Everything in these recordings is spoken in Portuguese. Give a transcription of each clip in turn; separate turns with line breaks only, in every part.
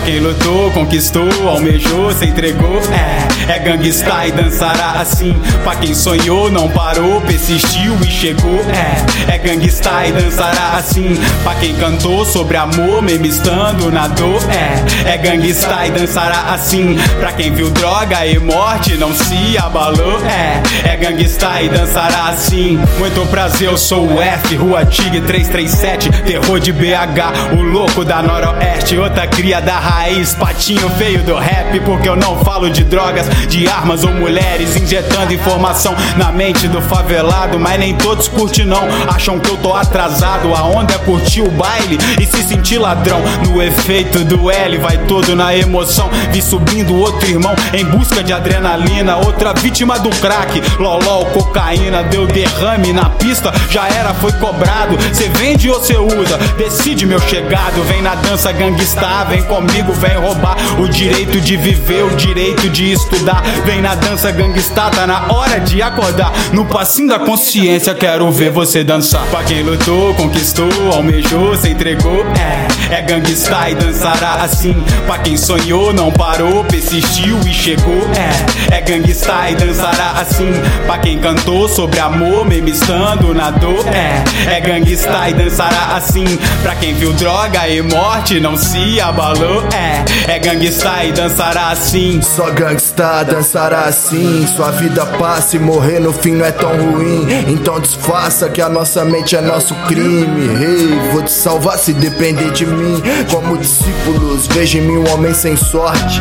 quem lutou, conquistou, almejou, se entregou, é gangsta e dançará assim. Pra quem sonhou, não parou, persistiu e chegou, é gangsta e dançará assim. Pra quem cantou sobre amor, mesmo estando na dor, é gangsta e dançará assim. Pra quem viu droga e morte, não se abalou, é gangsta e dançará assim. Muito prazer, eu sou o F, Rua Tigre 337, terror de BH, o louco da Noroeste, outra cria da raiz, patinho feio do rap, porque eu não falo de drogas, de armas ou mulheres, injetando informação na mente do favelado, mas nem todos curtem não, acham que eu tô atrasado, a onda é curtir o baile e se sentir ladrão, no efeito do L, vai todo na emoção, vi subindo outro irmão em busca de adrenalina, outra vítima do crack, lolol, cocaína, deu derrame na pista, já era, foi cobrado, cê vende ou cê usa, decide meu chegado, vem na dança gangsta, vem comigo, vem roubar o direito de viver, o direito de estudar, vem na dança gangsta, tá na hora de acordar, no passinho da consciência quero ver você dançar. Pra quem lutou, conquistou, almejou, se entregou, é gangsta e dançará assim. Pra quem sonhou, não parou, persistiu e chegou, é gangsta e dançará assim. Pra quem cantou sobre amor, mesmo estando na dor, é gangsta e dançará assim. Pra quem viu droga e morte, não se abalou, é gangsta e dançará assim.
Só gangsta dançará assim. Sua vida passa e morrer no fim não é tão ruim. Então disfarça que a nossa mente é nosso crime. Hey, vou te salvar se depender de mim. Como discípulos, vejo em mim um homem sem sorte,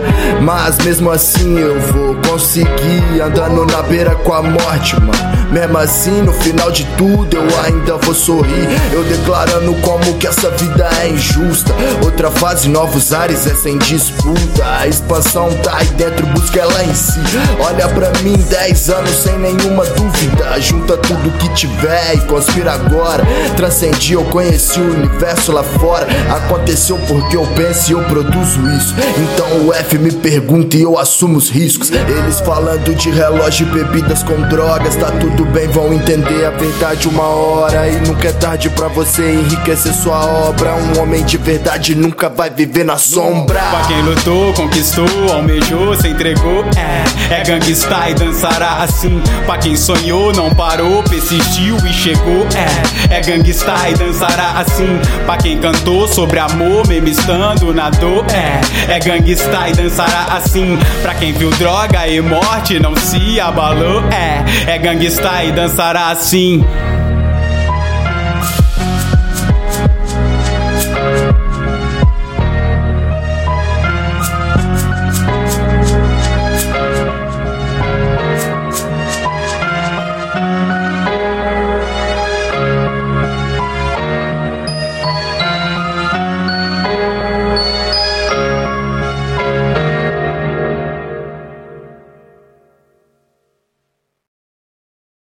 mas mesmo assim eu vou conseguir, andando na beira com a morte, mano. Mesmo assim, no final de tudo eu ainda vou sorrir, eu declarando como que essa vida é injusta. Outra fase, novos ares, é sem disputa. A expansão tá aí dentro, busca ela em si. Olha pra mim, 10 anos sem nenhuma dúvida. Junta tudo que tiver e conspira agora. Transcendi, eu conheci o universo lá fora. Aconteceu porque eu penso e eu produzo isso. Então o F me pergunta e eu assumo os riscos. Eles falando de relógio e bebidas com drogas, tá tudo bem, vão entender a verdade uma hora. E nunca é tarde pra você enriquecer sua obra. Um homem de verdade nunca vai viver na sombra.
Pra quem lutou, conquistou, almejou, se entregou, é gangsta e dançará assim. Pra quem sonhou, não parou, persistiu e chegou, é gangsta e dançará assim. Pra quem cantou sobre amor, mesmo estando na dor, é gangsta e dançará assim. Pra quem viu droga e morte, não se abalou, é gangsta e dançará assim.